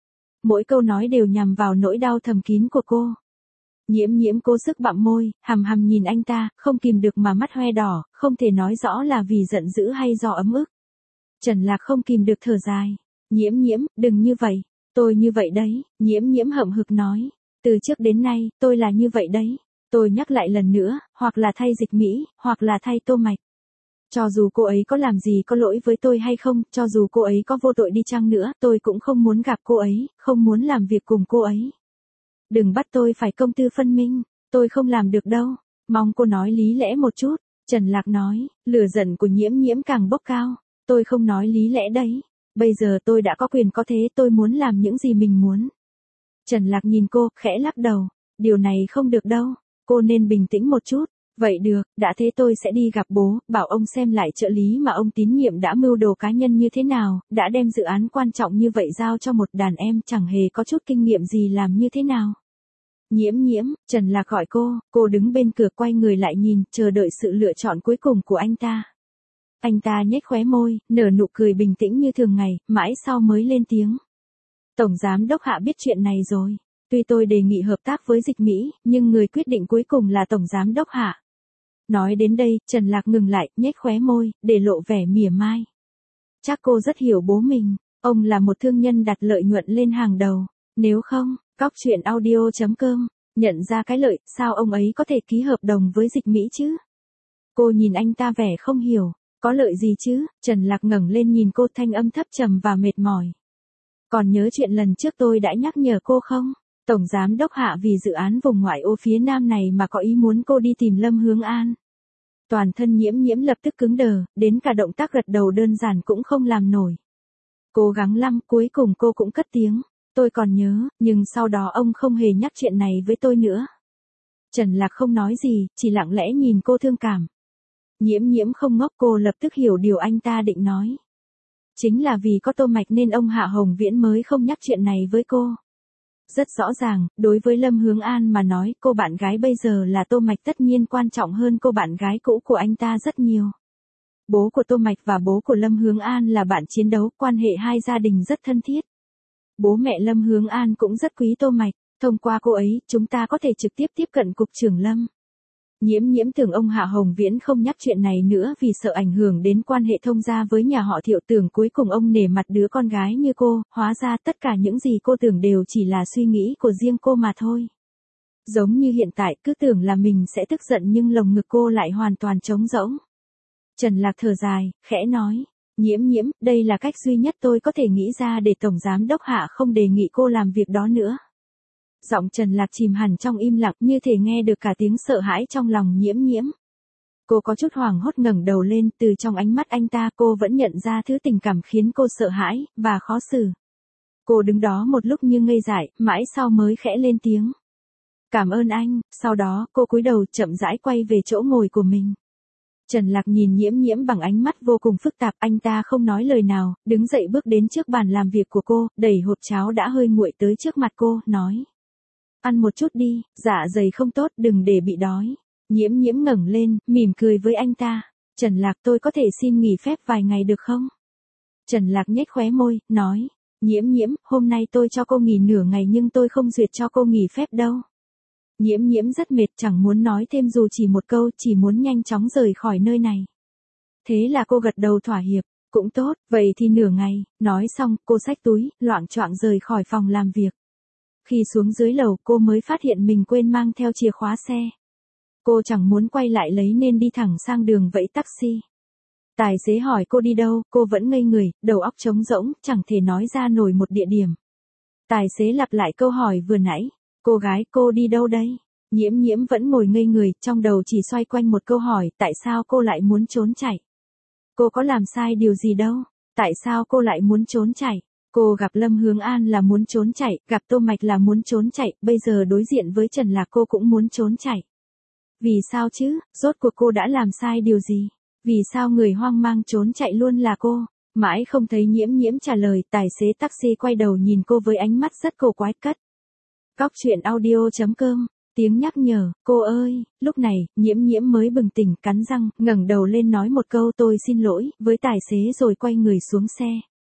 Mỗi câu nói đều nhằm vào nỗi đau thầm kín của cô. Nhiễm Nhiễm cố sức bặm môi, hằm hằm nhìn anh ta, không kìm được mà mắt hoe đỏ, không thể nói rõ là vì giận dữ hay do ấm ức. Trần Lạc không kìm được thở dài. Nhiễm Nhiễm, đừng như vậy. Tôi như vậy đấy. Nhiễm Nhiễm hậm hực nói. Từ trước đến nay, tôi là như vậy đấy. Tôi nhắc lại lần nữa, hoặc là thay Dịch Mỹ, hoặc là thay Tô Mạch. Cho dù cô ấy có làm gì có lỗi với tôi hay không, cho dù cô ấy có vô tội đi chăng nữa, tôi cũng không muốn gặp cô ấy, không muốn làm việc cùng cô ấy. Đừng bắt tôi phải công tư phân minh, tôi không làm được đâu. Mong cô nói lý lẽ một chút. Trần Lạc nói, lửa giận của Nhiễm Nhiễm càng bốc cao. Tôi không nói lý lẽ đấy. Bây giờ tôi đã có quyền có thế, tôi muốn làm những gì mình muốn. Trần Lạc nhìn cô, khẽ lắc đầu. Điều này không được đâu. Cô nên bình tĩnh một chút. Vậy được, đã thế tôi sẽ đi gặp bố, bảo ông xem lại trợ lý mà ông tín nhiệm đã mưu đồ cá nhân như thế nào, đã đem dự án quan trọng như vậy giao cho một đàn em chẳng hề có chút kinh nghiệm gì làm như thế nào. Nhiễm Nhiễm, Trần Lạc gọi cô, cô đứng bên cửa quay người lại nhìn, chờ đợi sự lựa chọn cuối cùng của anh ta. Anh ta nhếch khóe môi, nở nụ cười bình tĩnh như thường ngày, mãi sau mới lên tiếng. Tổng giám đốc Hạ biết chuyện này rồi. Tuy tôi đề nghị hợp tác với Dịch Mỹ, nhưng người quyết định cuối cùng là Tổng giám đốc Hạ. Nói đến đây, Trần Lạc ngừng lại, nhếch khóe môi, để lộ vẻ mỉa mai. Chắc cô rất hiểu bố mình, ông là một thương nhân đặt lợi nhuận lên hàng đầu. Nếu không, cóc truyện audio chấm com Nhận ra cái lợi, sao ông ấy có thể ký hợp đồng với Dịch Mỹ chứ? Cô nhìn anh ta vẻ không hiểu, có lợi gì chứ? Trần Lạc ngẩng lên nhìn cô, thanh âm thấp trầm và mệt mỏi. Còn nhớ chuyện lần trước tôi đã nhắc nhở cô không? Tổng giám đốc Hạ vì dự án vùng ngoại ô phía nam này mà có ý muốn cô đi tìm Lâm Hướng An. Toàn thân Nhiễm Nhiễm lập tức cứng đờ, đến cả động tác gật đầu đơn giản cũng không làm nổi. Cố gắng lắm, cuối cùng cô cũng cất tiếng. Tôi còn nhớ, nhưng sau đó ông không hề nhắc chuyện này với tôi nữa. Trần Lạc không nói gì, chỉ lặng lẽ nhìn cô thương cảm. Nhiễm Nhiễm không ngốc, cô lập tức hiểu điều anh ta định nói. Chính là vì có Tô Mạch nên ông Hạ Hồng Viễn mới không nhắc chuyện này với cô. Rất rõ ràng, đối với Lâm Hướng An mà nói, cô bạn gái bây giờ là Tô Mạch tất nhiên quan trọng hơn cô bạn gái cũ của anh ta rất nhiều. Bố của Tô Mạch và bố của Lâm Hướng An là bạn chiến đấu, quan hệ hai gia đình rất thân thiết. Bố mẹ Lâm Hướng An cũng rất quý Tô Mạch, thông qua cô ấy, chúng ta có thể trực tiếp tiếp cận cục trưởng Lâm. Nhiễm Nhiễm tưởng ông Hạ Hồng Viễn không nhắc chuyện này nữa vì sợ ảnh hưởng đến quan hệ thông gia với nhà họ Thiệu, tưởng cuối cùng ông nể mặt đứa con gái như cô, hóa ra tất cả những gì cô tưởng đều chỉ là suy nghĩ của riêng cô mà thôi. Giống như hiện tại, cứ tưởng là mình sẽ tức giận nhưng lồng ngực cô lại hoàn toàn trống rỗng. Trần Lạc thở dài, khẽ nói, Nhiễm Nhiễm, đây là cách duy nhất tôi có thể nghĩ ra để Tổng Giám Đốc Hạ không đề nghị cô làm việc đó nữa. Giọng Trần Lạc chìm hẳn trong im lặng, như thể nghe được cả tiếng sợ hãi trong lòng Nhiễm Nhiễm. Cô có chút hoảng hốt ngẩng đầu lên, từ trong ánh mắt anh ta cô vẫn nhận ra thứ tình cảm khiến cô sợ hãi, và khó xử. Cô đứng đó một lúc như ngây dại, mãi sau mới khẽ lên tiếng. Cảm ơn anh, sau đó cô cúi đầu chậm rãi quay về chỗ ngồi của mình. Trần Lạc nhìn Nhiễm Nhiễm bằng ánh mắt vô cùng phức tạp, anh ta không nói lời nào, đứng dậy bước đến trước bàn làm việc của cô, đẩy hộp cháo đã hơi nguội tới trước mặt cô, nói. Ăn một chút đi, dạ dày không tốt, đừng để bị đói. Nhiễm Nhiễm ngẩng lên, mỉm cười với anh ta. Trần Lạc, tôi có thể xin nghỉ phép vài ngày được không? Trần Lạc nhếch khóe môi, nói. Nhiễm Nhiễm, hôm nay tôi cho cô nghỉ nửa ngày nhưng tôi không duyệt cho cô nghỉ phép đâu. Nhiễm Nhiễm rất mệt, chẳng muốn nói thêm dù chỉ một câu, chỉ muốn nhanh chóng rời khỏi nơi này. Thế là cô gật đầu thỏa hiệp, cũng tốt, vậy thì nửa ngày. Nói xong, cô xách túi, loạng choạng rời khỏi phòng làm việc. Khi xuống dưới lầu, cô mới phát hiện mình quên mang theo chìa khóa xe. Cô chẳng muốn quay lại lấy nên đi thẳng sang đường vẫy taxi. Tài xế hỏi cô đi đâu, cô vẫn ngây người, đầu óc trống rỗng, chẳng thể nói ra nổi một địa điểm. Tài xế lặp lại câu hỏi vừa nãy. Cô gái, cô đi đâu đây? Nhiễm Nhiễm vẫn ngồi ngây người, trong đầu chỉ xoay quanh một câu hỏi, tại sao cô lại muốn trốn chạy? Cô có làm sai điều gì đâu? Tại sao cô lại muốn trốn chạy? Cô gặp Lâm Hướng An là muốn trốn chạy, gặp Tô Mạch là muốn trốn chạy, bây giờ đối diện với Trần Lạc cô cũng muốn trốn chạy. Vì sao chứ, rốt cuộc cô đã làm sai điều gì? Vì sao người hoang mang trốn chạy luôn là cô? Mãi không thấy Nhiễm Nhiễm trả lời, tài xế taxi quay đầu nhìn cô với ánh mắt rất cổ quái cất. Cóc truyện audio chấm com, tiếng nhắc nhở, cô ơi, lúc này, Nhiễm Nhiễm mới bừng tỉnh, cắn răng, ngẩng đầu lên nói một câu tôi xin lỗi, với tài xế rồi quay người xuống xe.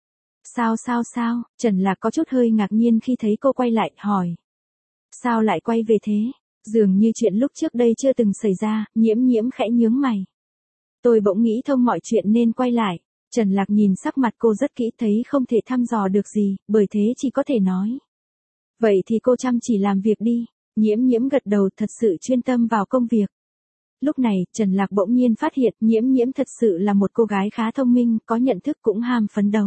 Sao sao sao, Trần Lạc có chút hơi ngạc nhiên khi thấy cô quay lại, hỏi. Sao lại quay về thế? Dường như chuyện lúc trước đây chưa từng xảy ra, Nhiễm Nhiễm khẽ nhướng mày. Tôi bỗng nghĩ thông mọi chuyện nên quay lại. Trần Lạc nhìn sắc mặt cô rất kỹ, thấy không thể thăm dò được gì, bởi thế chỉ có thể nói. Vậy thì cô chăm chỉ làm việc đi. Nhiễm Nhiễm gật đầu, thật sự chuyên tâm vào công việc. Lúc này, Trần Lạc bỗng nhiên phát hiện Nhiễm Nhiễm thật sự là một cô gái khá thông minh, có nhận thức cũng ham phấn đấu.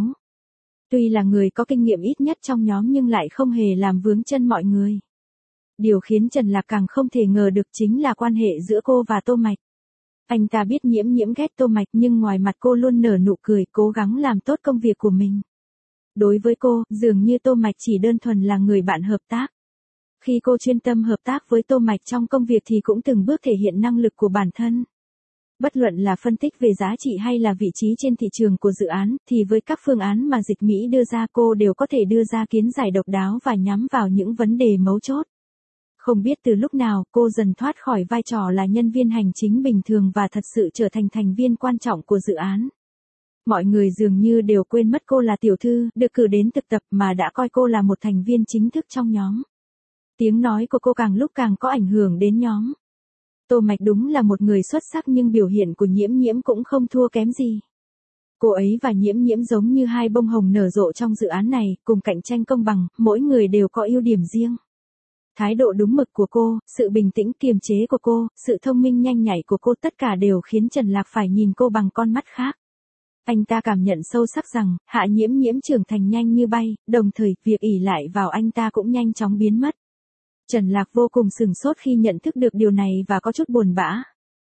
Tuy là người có kinh nghiệm ít nhất trong nhóm nhưng lại không hề làm vướng chân mọi người. Điều khiến Trần Lạc càng không thể ngờ được chính là quan hệ giữa cô và Tô Mạch. Anh ta biết Nhiễm Nhiễm ghét Tô Mạch nhưng ngoài mặt cô luôn nở nụ cười, cố gắng làm tốt công việc của mình. Đối với cô, dường như Tô Mạch chỉ đơn thuần là người bạn hợp tác. Khi cô chuyên tâm hợp tác với Tô Mạch trong công việc thì cũng từng bước thể hiện năng lực của bản thân. Bất luận là phân tích về giá trị hay là vị trí trên thị trường của dự án, thì với các phương án mà Dịch Mỹ đưa ra cô đều có thể đưa ra kiến giải độc đáo và nhắm vào những vấn đề mấu chốt. Không biết từ lúc nào cô dần thoát khỏi vai trò là nhân viên hành chính bình thường và thật sự trở thành thành viên quan trọng của dự án. Mọi người dường như đều quên mất cô là tiểu thư, được cử đến thực tập mà đã coi cô là một thành viên chính thức trong nhóm. Tiếng nói của cô càng lúc càng có ảnh hưởng đến nhóm. Tô Mạch đúng là một người xuất sắc nhưng biểu hiện của Nhiễm Nhiễm cũng không thua kém gì. Cô ấy và Nhiễm Nhiễm giống như hai bông hồng nở rộ trong dự án này, cùng cạnh tranh công bằng, mỗi người đều có ưu điểm riêng. thái độ đúng mực của cô, sự bình tĩnh kiềm chế của cô, sự thông minh nhanh nhạy của cô tất cả đều khiến Trần Lạc phải nhìn cô bằng con mắt khác. Anh ta cảm nhận sâu sắc rằng, Hạ Nhiễm Nhiễm trưởng thành nhanh như bay, đồng thời, việc ỷ lại vào anh ta cũng nhanh chóng biến mất. Trần Lạc vô cùng sửng sốt khi nhận thức được điều này và có chút buồn bã.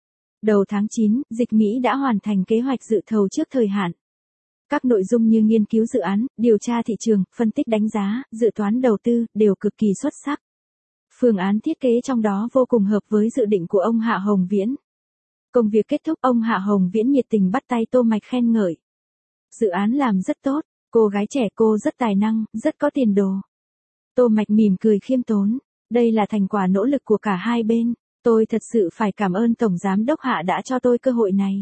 Đầu tháng chín, Dịch Mỹ đã hoàn thành kế hoạch dự thầu trước thời hạn. Các nội dung như nghiên cứu dự án, điều tra thị trường, phân tích đánh giá, dự toán đầu tư, đều cực kỳ xuất sắc. Phương án thiết kế trong đó vô cùng hợp với dự định của ông Hạ Hồng Viễn. Công việc kết thúc, ông Hạ Hồng Viễn nhiệt tình bắt tay Tô Mạch khen ngợi. Dự án làm rất tốt, cô gái trẻ cô rất tài năng, rất có tiền đồ. Tô Mạch mỉm cười khiêm tốn, đây là thành quả nỗ lực của cả hai bên, tôi thật sự phải cảm ơn Tổng Giám đốc Hạ đã cho tôi cơ hội này.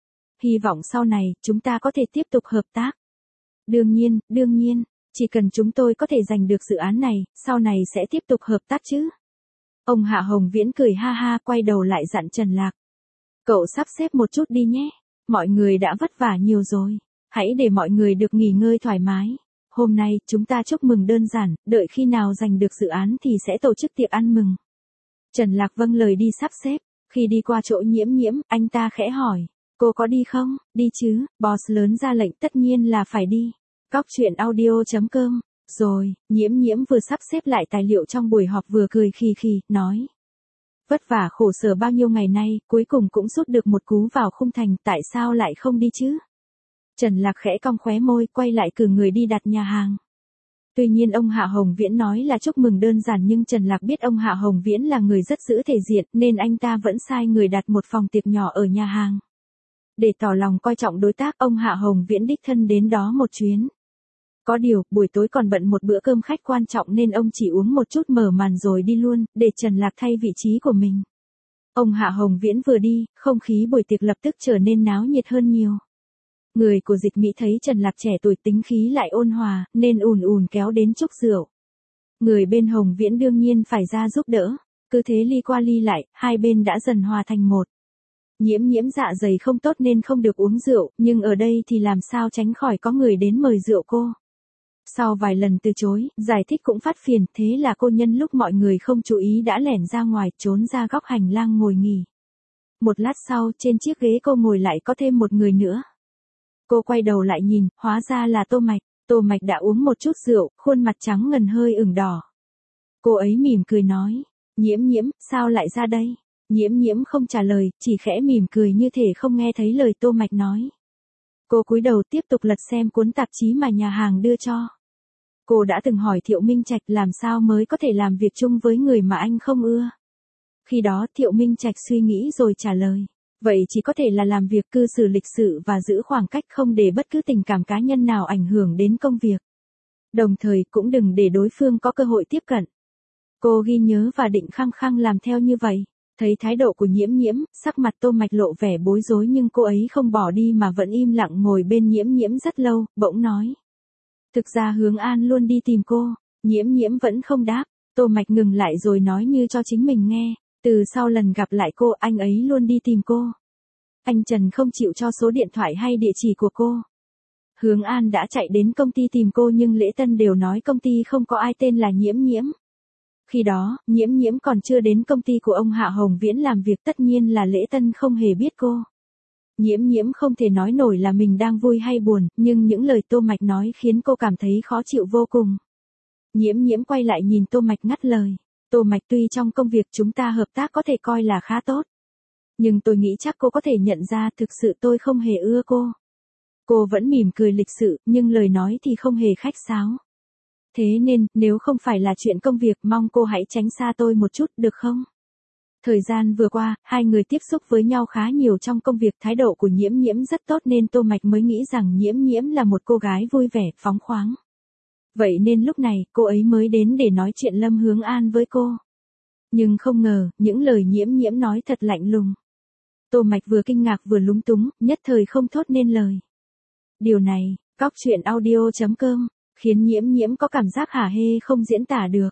Hy vọng sau này, chúng ta có thể tiếp tục hợp tác. Đương nhiên, đương nhiên, chỉ cần chúng tôi có thể giành được dự án này, sau này sẽ tiếp tục hợp tác chứ. Ông Hạ Hồng Viễn cười ha ha quay đầu lại dặn Trần Lạc. Cậu sắp xếp một chút đi nhé, mọi người đã vất vả nhiều rồi, hãy để mọi người được nghỉ ngơi thoải mái. Hôm nay, chúng ta chúc mừng đơn giản, đợi khi nào giành được dự án thì sẽ tổ chức tiệc ăn mừng. Trần Lạc vâng lời đi sắp xếp, khi đi qua chỗ Nhiễm Nhiễm, anh ta khẽ hỏi, cô có đi không? Đi chứ, boss lớn ra lệnh tất nhiên là phải đi. Cóc truyện audio chấm com, rồi, Nhiễm Nhiễm vừa sắp xếp lại tài liệu trong buổi họp vừa cười khì khì, nói. Vất vả khổ sở bao nhiêu ngày nay, cuối cùng cũng rút được một cú vào khung thành, tại sao lại không đi chứ? Trần Lạc khẽ cong khóe môi, quay lại cử người đi đặt nhà hàng. Tuy nhiên ông Hạ Hồng Viễn nói là chúc mừng đơn giản nhưng Trần Lạc biết ông Hạ Hồng Viễn là người rất giữ thể diện nên anh ta vẫn sai người đặt một phòng tiệc nhỏ ở nhà hàng. Để tỏ lòng coi trọng đối tác, ông Hạ Hồng Viễn đích thân đến đó một chuyến. Có điều, buổi tối còn bận một bữa cơm khách quan trọng nên ông chỉ uống một chút mở màn rồi đi luôn, để Trần Lạc thay vị trí của mình. Ông Hạ Hồng Viễn vừa đi, không khí buổi tiệc lập tức trở nên náo nhiệt hơn nhiều. Người của Dịch Mỹ thấy Trần Lạc trẻ tuổi tính khí lại ôn hòa, nên ùn ùn kéo đến chúc rượu. Người bên Hồng Viễn đương nhiên phải ra giúp đỡ, cứ thế ly qua ly lại, hai bên đã dần hòa thành một. Nhiễm Nhiễm dạ dày không tốt nên không được uống rượu, nhưng ở đây thì làm sao tránh khỏi có người đến mời rượu cô. Sau vài lần từ chối, giải thích cũng phát phiền, thế là cô nhân lúc mọi người không chú ý đã lẻn ra ngoài, trốn ra góc hành lang ngồi nghỉ. Một lát sau, trên chiếc ghế cô ngồi lại có thêm một người nữa. Cô quay đầu lại nhìn, hóa ra là Tô Mạch. Tô Mạch đã uống một chút rượu, khuôn mặt trắng ngần hơi ửng đỏ. Cô ấy mỉm cười nói, Nhiễm Nhiễm, sao lại ra đây? Nhiễm Nhiễm không trả lời, chỉ khẽ mỉm cười như thể không nghe thấy lời Tô Mạch nói. Cô cúi đầu tiếp tục lật xem cuốn tạp chí mà nhà hàng đưa cho. Cô đã từng hỏi Thiệu Minh Trạch làm sao mới có thể làm việc chung với người mà anh không ưa. Khi đó Thiệu Minh Trạch suy nghĩ rồi trả lời. Vậy chỉ có thể là làm việc cư xử lịch sự và giữ khoảng cách không để bất cứ tình cảm cá nhân nào ảnh hưởng đến công việc. Đồng thời cũng đừng để đối phương có cơ hội tiếp cận. Cô ghi nhớ và định khăng khăng làm theo như vậy. Thấy thái độ của Nhiễm Nhiễm, sắc mặt Tô Mạch lộ vẻ bối rối nhưng cô ấy không bỏ đi mà vẫn im lặng ngồi bên Nhiễm Nhiễm rất lâu, bỗng nói. Thực ra Hướng An luôn đi tìm cô, Nhiễm Nhiễm vẫn không đáp, Tô Mạch ngừng lại rồi nói như cho chính mình nghe. Từ sau lần gặp lại cô, anh ấy luôn đi tìm cô. Anh Trần không chịu cho số điện thoại hay địa chỉ của cô. Hướng An đã chạy đến công ty tìm cô nhưng lễ tân đều nói công ty không có ai tên là Nhiễm Nhiễm. Khi đó, Nhiễm Nhiễm còn chưa đến công ty của ông Hạ Hồng Viễn làm việc, tất nhiên là lễ tân không hề biết cô. Nhiễm Nhiễm không thể nói nổi là mình đang vui hay buồn, nhưng những lời Tô Mạch nói khiến cô cảm thấy khó chịu vô cùng. Nhiễm Nhiễm quay lại nhìn Tô Mạch ngắt lời. Tô Mạch, tuy trong công việc chúng ta hợp tác có thể coi là khá tốt. Nhưng tôi nghĩ chắc cô có thể nhận ra thực sự tôi không hề ưa cô. Cô vẫn mỉm cười lịch sự, nhưng lời nói thì không hề khách sáo. Thế nên, nếu không phải là chuyện công việc, mong cô hãy tránh xa tôi một chút, được không? Thời gian vừa qua, hai người tiếp xúc với nhau khá nhiều trong công việc, thái độ của Nhiễm Nhiễm rất tốt nên Tô Mạch mới nghĩ rằng Nhiễm Nhiễm là một cô gái vui vẻ, phóng khoáng. Vậy nên lúc này, cô ấy mới đến để nói chuyện Lâm Hướng An với cô. Nhưng không ngờ, những lời Nhiễm Nhiễm nói thật lạnh lùng. Tô Mạch vừa kinh ngạc vừa lúng túng, nhất thời không thốt nên lời. Điều này, cóc truyện audio chấm com, khiến Nhiễm Nhiễm có cảm giác hả hê không diễn tả được.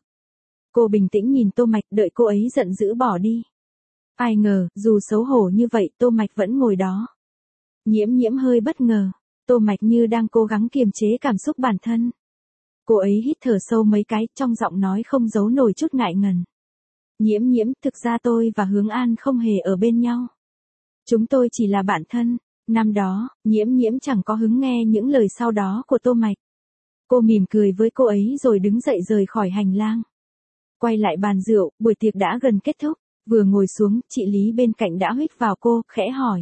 Cô bình tĩnh nhìn Tô Mạch, đợi cô ấy giận dữ bỏ đi. Ai ngờ, dù xấu hổ như vậy, Tô Mạch vẫn ngồi đó. Nhiễm Nhiễm hơi bất ngờ, Tô Mạch như đang cố gắng kiềm chế cảm xúc bản thân. Cô ấy hít thở sâu mấy cái, trong giọng nói không giấu nổi chút ngại ngần. Nhiễm nhiễm, thực ra tôi và Hướng An không hề ở bên nhau. Chúng tôi chỉ là bạn thân. Năm đó, nhiễm nhiễm chẳng có hứng nghe những lời sau đó của Tô Mạch. Cô mỉm cười với cô ấy rồi đứng dậy rời khỏi hành lang. Quay lại bàn rượu, buổi tiệc đã gần kết thúc. Vừa ngồi xuống, chị Lý bên cạnh đã huých vào cô, khẽ hỏi.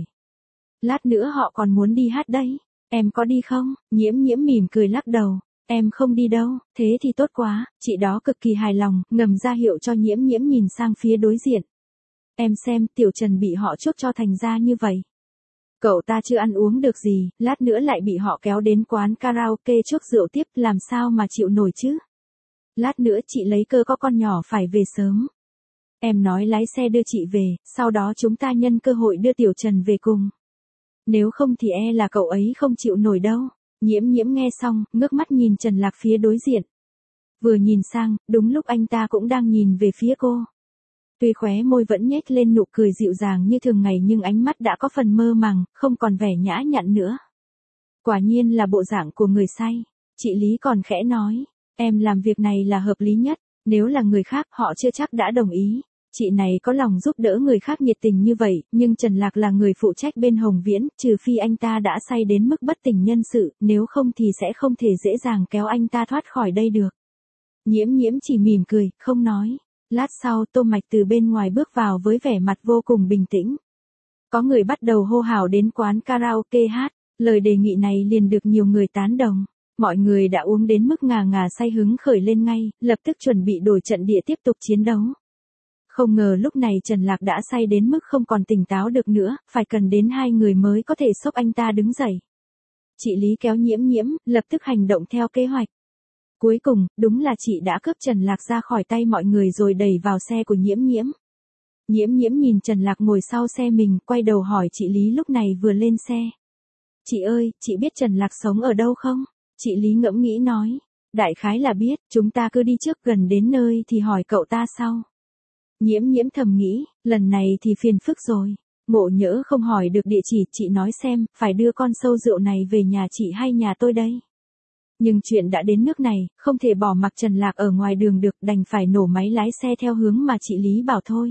Lát nữa họ còn muốn đi hát đấy. Em có đi không? Nhiễm nhiễm mỉm cười lắc đầu. Em không đi đâu, thế thì tốt quá. Chị đó cực kỳ hài lòng, ngầm ra hiệu cho nhiễm nhiễm nhìn sang phía đối diện. Em xem, Tiểu Trần bị họ chuốc cho thành ra như vậy. Cậu ta chưa ăn uống được gì, lát nữa lại bị họ kéo đến quán karaoke chuốc rượu tiếp, làm sao mà chịu nổi chứ? Lát nữa chị lấy cơ có con nhỏ phải về sớm. Em nói lái xe đưa chị về, sau đó chúng ta nhân cơ hội đưa Tiểu Trần về cùng. Nếu không thì e là cậu ấy không chịu nổi đâu. Nhiễm nhiễm nghe xong, ngước mắt nhìn Trần Lạc phía đối diện. Vừa nhìn sang, đúng lúc anh ta cũng đang nhìn về phía cô. Tuy khóe môi vẫn nhếch lên nụ cười dịu dàng như thường ngày nhưng ánh mắt đã có phần mơ màng, không còn vẻ nhã nhặn nữa. Quả nhiên là bộ dạng của người say. Chị Lý còn khẽ nói, em làm việc này là hợp lý nhất, nếu là người khác họ chưa chắc đã đồng ý. Chị này có lòng giúp đỡ người khác nhiệt tình như vậy, nhưng Trần Lạc là người phụ trách bên Hồng Viễn, trừ phi anh ta đã say đến mức bất tỉnh nhân sự, nếu không thì sẽ không thể dễ dàng kéo anh ta thoát khỏi đây được. Nhiễm nhiễm chỉ mỉm cười, không nói. Lát sau Tô Mạch từ bên ngoài bước vào với vẻ mặt vô cùng bình tĩnh. Có người bắt đầu hô hào đến quán karaoke hát, lời đề nghị này liền được nhiều người tán đồng. Mọi người đã uống đến mức ngà ngà say hứng khởi lên ngay, lập tức chuẩn bị đổi trận địa tiếp tục chiến đấu. Không ngờ lúc này Trần Lạc đã say đến mức không còn tỉnh táo được nữa, phải cần đến hai người mới có thể xốc anh ta đứng dậy. Chị Lý kéo nhiễm nhiễm, lập tức hành động theo kế hoạch. Cuối cùng, đúng là chị đã cướp Trần Lạc ra khỏi tay mọi người rồi đẩy vào xe của nhiễm nhiễm. Nhiễm nhiễm nhìn Trần Lạc ngồi sau xe mình, quay đầu hỏi chị Lý lúc này vừa lên xe. Chị ơi, chị biết Trần Lạc sống ở đâu không? Chị Lý ngẫm nghĩ nói. Đại khái là biết, chúng ta cứ đi trước gần đến nơi thì hỏi cậu ta sau. Nhiễm nhiễm thầm nghĩ, lần này thì phiền phức rồi. Ngộ nhỡ không hỏi được địa chỉ, chị nói xem, phải đưa con sâu rượu này về nhà chị hay nhà tôi đây? Nhưng chuyện đã đến nước này, không thể bỏ mặc Trần Lạc ở ngoài đường được, đành phải nổ máy lái xe theo hướng mà chị Lý bảo thôi.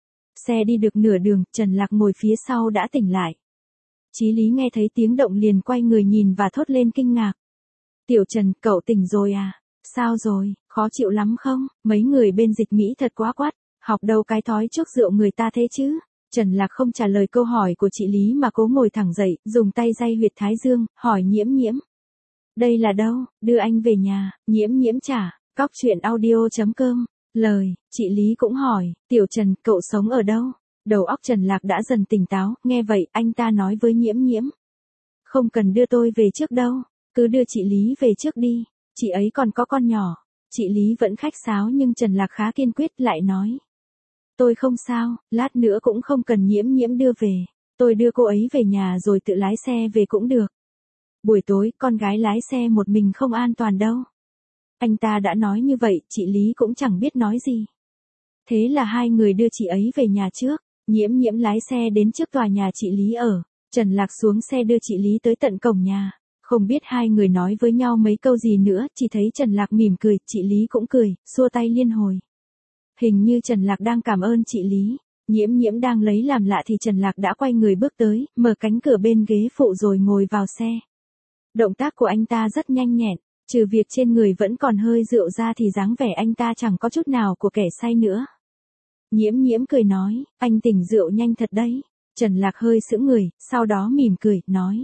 Xe đi được nửa đường, Trần Lạc ngồi phía sau đã tỉnh lại. Chí Lý nghe thấy tiếng động liền quay người nhìn và thốt lên kinh ngạc. Tiểu Trần, cậu tỉnh rồi à? Sao rồi, khó chịu lắm không? Mấy người bên Dịch Mỹ thật quá quắt, học đâu cái thói chuốc rượu người ta thế chứ? Trần Lạc không trả lời câu hỏi của chị Lý mà cố ngồi thẳng dậy, dùng tay day huyệt thái dương, hỏi nhiễm nhiễm. Đây là đâu? Đưa anh về nhà. Nhiễm nhiễm trả. Cóc truyện audio chấm com. Lời, chị Lý cũng hỏi, Tiểu Trần, cậu sống ở đâu? Đầu óc Trần Lạc đã dần tỉnh táo, nghe vậy, anh ta nói với nhiễm nhiễm. Không cần đưa tôi về trước đâu, cứ đưa chị Lý về trước đi, chị ấy còn có con nhỏ. Chị Lý vẫn khách sáo nhưng Trần Lạc khá kiên quyết lại nói. Tôi không sao, lát nữa cũng không cần nhiễm nhiễm đưa về, tôi đưa cô ấy về nhà rồi tự lái xe về cũng được. Buổi tối, con gái lái xe một mình không an toàn đâu. Anh ta đã nói như vậy, chị Lý cũng chẳng biết nói gì. Thế là hai người đưa chị ấy về nhà trước, nhiễm nhiễm lái xe đến trước tòa nhà chị Lý ở. Trần Lạc xuống xe đưa chị Lý tới tận cổng nhà. Không biết hai người nói với nhau mấy câu gì nữa, chỉ thấy Trần Lạc mỉm cười, chị Lý cũng cười, xua tay liên hồi. Hình như Trần Lạc đang cảm ơn chị Lý. Nhiễm nhiễm đang lấy làm lạ thì Trần Lạc đã quay người bước tới, mở cánh cửa bên ghế phụ rồi ngồi vào xe. Động tác của anh ta rất nhanh nhẹn, trừ việc trên người vẫn còn hơi rượu ra thì dáng vẻ anh ta chẳng có chút nào của kẻ say nữa. Nhiễm nhiễm cười nói, anh tỉnh rượu nhanh thật đấy. Trần Lạc hơi sững người, sau đó mỉm cười, nói.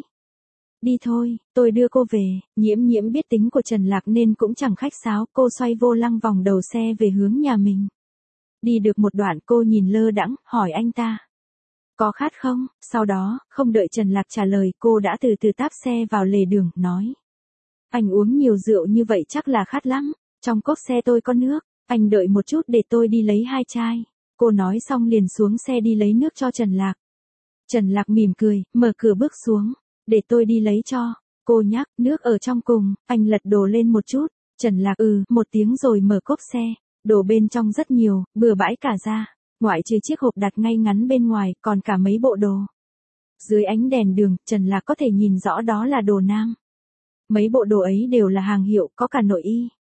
Đi thôi, tôi đưa cô về. Nhiễm nhiễm biết tính của Trần Lạc nên cũng chẳng khách sáo, cô xoay vô lăng vòng đầu xe về hướng nhà mình. Đi được một đoạn cô nhìn lơ đãng, hỏi anh ta. Có khát không? Sau đó, không đợi Trần Lạc trả lời, cô đã từ từ táp xe vào lề đường, nói. Anh uống nhiều rượu như vậy chắc là khát lắm, trong cốp xe tôi có nước, anh đợi một chút để tôi đi lấy hai chai. Cô nói xong liền xuống xe đi lấy nước cho Trần Lạc. Trần Lạc mỉm cười, mở cửa bước xuống, để tôi đi lấy cho. Cô nhắc, nước ở trong cùng, anh lật đồ lên một chút. Trần Lạc ừ, một tiếng rồi mở cốp xe, đồ bên trong rất nhiều, bừa bãi cả ra. Ngoại trừ chiếc hộp đặt ngay ngắn bên ngoài, còn cả mấy bộ đồ. Dưới ánh đèn đường, Trần Lạc có thể nhìn rõ đó là đồ nam. Mấy bộ đồ ấy đều là hàng hiệu, có cả nội y.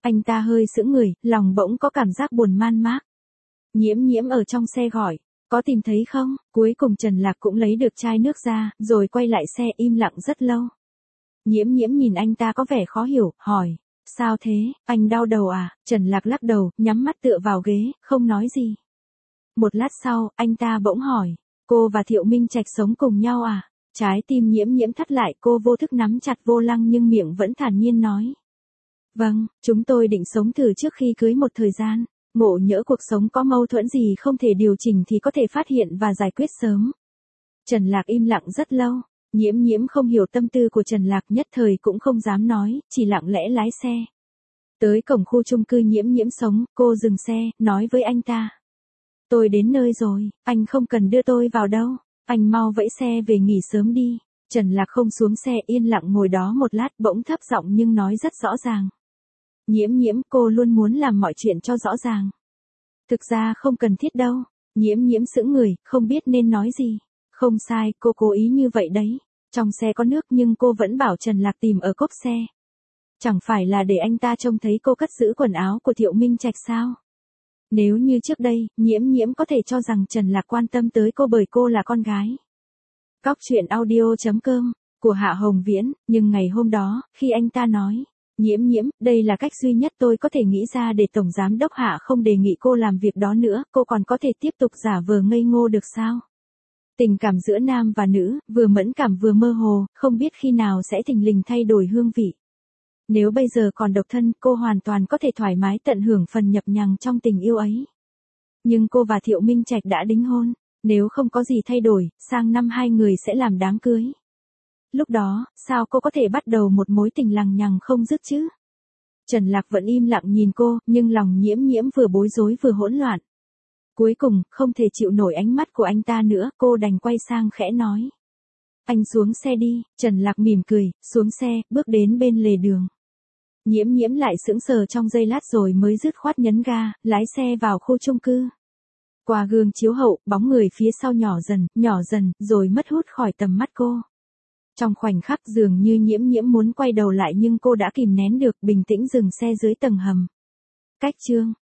Anh ta hơi sững người, lòng bỗng có cảm giác buồn man mác. Nhiễm nhiễm ở trong xe gọi, có tìm thấy không? Cuối cùng Trần Lạc cũng lấy được chai nước ra, rồi quay lại xe im lặng rất lâu. Nhiễm nhiễm nhìn anh ta có vẻ khó hiểu, hỏi. Sao thế, anh đau đầu à? Trần Lạc lắc đầu, nhắm mắt tựa vào ghế, không nói gì. Một lát sau, anh ta bỗng hỏi. Cô và Thiệu Minh Trạch sống cùng nhau à? Trái tim nhiễm nhiễm thắt lại, cô vô thức nắm chặt vô lăng nhưng miệng vẫn thản nhiên nói. Vâng, chúng tôi định sống thử trước khi cưới một thời gian. Ngộ nhỡ cuộc sống có mâu thuẫn gì không thể điều chỉnh thì có thể phát hiện và giải quyết sớm. Trần Lạc im lặng rất lâu. Nhiễm nhiễm không hiểu tâm tư của Trần Lạc, nhất thời cũng không dám nói, chỉ lặng lẽ lái xe. Tới cổng khu chung cư nhiễm nhiễm sống, cô dừng xe, nói với anh ta. Tôi đến nơi rồi, anh không cần đưa tôi vào đâu, anh mau vẫy xe về nghỉ sớm đi. Trần Lạc không xuống xe, yên lặng ngồi đó một lát, bỗng thấp giọng nhưng nói rất rõ ràng. Nhiễm nhiễm, cô luôn muốn làm mọi chuyện cho rõ ràng. Thực ra không cần thiết đâu. Nhiễm nhiễm sững người, không biết nên nói gì. Không sai, cô cố ý như vậy đấy. Trong xe có nước nhưng cô vẫn bảo Trần Lạc tìm ở cốp xe. Chẳng phải là để anh ta trông thấy cô cất giữ quần áo của Thiệu Minh Trạch sao? Nếu như trước đây, nhiễm nhiễm có thể cho rằng Trần Lạc quan tâm tới cô bởi cô là con gái. Cóc truyện audio chấm com của Hạ Hồng Viễn, nhưng ngày hôm đó, khi anh ta nói. Nhiễm nhiễm, đây là cách duy nhất tôi có thể nghĩ ra để Tổng Giám Đốc Hạ không đề nghị cô làm việc đó nữa, cô còn có thể tiếp tục giả vờ ngây ngô được sao? Tình cảm giữa nam và nữ, vừa mẫn cảm vừa mơ hồ, không biết khi nào sẽ thình lình thay đổi hương vị. Nếu bây giờ còn độc thân, cô hoàn toàn có thể thoải mái tận hưởng phần nhập nhằng trong tình yêu ấy. Nhưng cô và Thiệu Minh Trạch đã đính hôn, nếu không có gì thay đổi, sang năm hai người sẽ làm đám cưới. Lúc đó, sao cô có thể bắt đầu một mối tình lằng nhằng không dứt chứ? Trần Lạc vẫn im lặng nhìn cô, nhưng lòng nhiễm nhiễm vừa bối rối vừa hỗn loạn. Cuối cùng, không thể chịu nổi ánh mắt của anh ta nữa, cô đành quay sang khẽ nói. Anh xuống xe đi. Trần Lạc mỉm cười, xuống xe, bước đến bên lề đường. Nhiễm nhiễm lại sững sờ trong giây lát rồi mới dứt khoát nhấn ga, lái xe vào khu chung cư. Qua gương chiếu hậu, bóng người phía sau nhỏ dần, nhỏ dần, rồi mất hút khỏi tầm mắt cô. Trong khoảnh khắc dường như nhiễm nhiễm muốn quay đầu lại nhưng cô đã kìm nén được, bình tĩnh dừng xe dưới tầng hầm. Cách chương